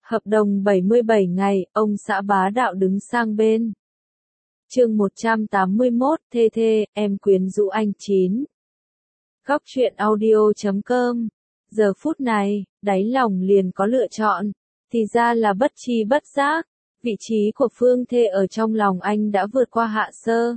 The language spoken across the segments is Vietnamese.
Hợp đồng 77 ngày, ông xã bá đạo đứng sang bên. Chương 181, thê thê, em quyến rũ anh 9. Góc truyện audio.com. Giờ phút này, đáy lòng liền có lựa chọn, thì ra là bất tri bất giác, vị trí của Phương Thê ở trong lòng anh đã vượt qua Hạ Sơ.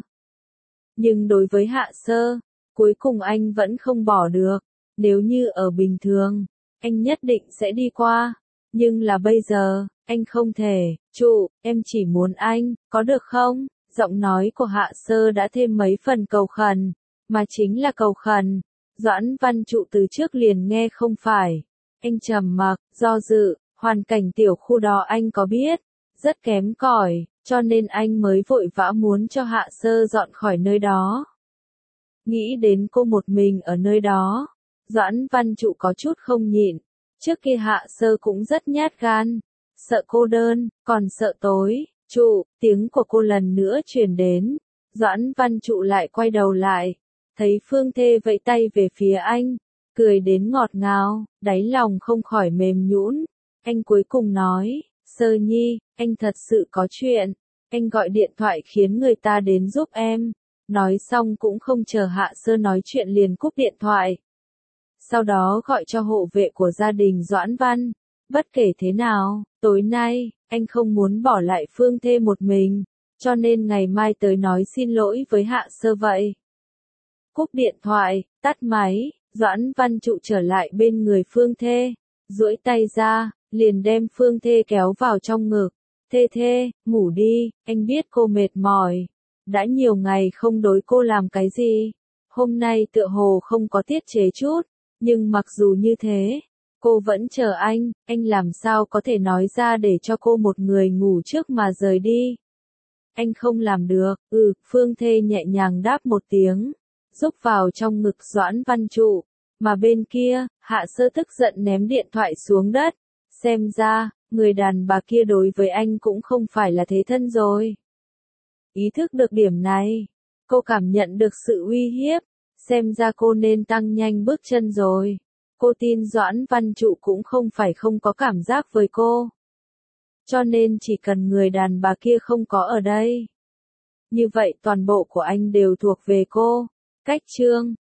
Nhưng đối với Hạ Sơ, cuối cùng anh vẫn không bỏ được, nếu như ở bình thường, anh nhất định sẽ đi qua, nhưng là bây giờ, anh không thể. Trụ, em chỉ muốn anh, có được không? Giọng nói của Hạ Sơ đã thêm mấy phần cầu khẩn, mà chính là cầu khẩn. Doãn Văn Trụ từ trước liền nghe không phải. Anh trầm mặc, do dự, hoàn cảnh tiểu khu đó anh có biết, rất kém cỏi, cho nên anh mới vội vã muốn cho Hạ Sơ dọn khỏi nơi đó. Nghĩ đến cô một mình ở nơi đó, Doãn Văn Trụ có chút không nhịn. Trước kia Hạ Sơ cũng rất nhát gan, sợ cô đơn, còn sợ tối. Trụ, tiếng của cô lần nữa truyền đến. Doãn Văn Trụ lại quay đầu lại, thấy Phương Thê vẫy tay về phía anh, cười đến ngọt ngào, đáy lòng không khỏi mềm nhũn. Anh cuối cùng nói, Sơ Nhi, anh thật sự có chuyện, anh gọi điện thoại khiến người ta đến giúp em. Nói xong cũng không chờ Hạ Sơ nói chuyện liền cúp điện thoại. Sau đó gọi cho hộ vệ của gia đình Doãn Văn. Bất kể thế nào, tối nay, anh không muốn bỏ lại Phương Thê một mình, cho nên ngày mai tới nói xin lỗi với Hạ Sơ vậy. Cúp điện thoại, tắt máy, Doãn Văn Trụ trở lại bên người Phương Thê, duỗi tay ra, liền đem Phương Thê kéo vào trong ngực. Thê thê, ngủ đi, anh biết cô mệt mỏi. Đã nhiều ngày không đối cô làm cái gì. Hôm nay tựa hồ không có tiết chế chút, nhưng mặc dù như thế, cô vẫn chờ anh làm sao có thể nói ra để cho cô một người ngủ trước mà rời đi. Anh không làm được, Phương Thê nhẹ nhàng đáp một tiếng, rúc vào trong ngực Doãn Văn Trụ, mà bên kia, Hạ Sơ tức giận ném điện thoại xuống đất, xem ra, người đàn bà kia đối với anh cũng không phải là thế thân rồi. Ý thức được điểm này, cô cảm nhận được sự uy hiếp, xem ra cô nên tăng nhanh bước chân rồi. Cô tin Doãn Văn Trụ cũng không phải không có cảm giác với cô. Cho nên chỉ cần người đàn bà kia không có ở đây, như vậy toàn bộ của anh đều thuộc về cô. Cách chương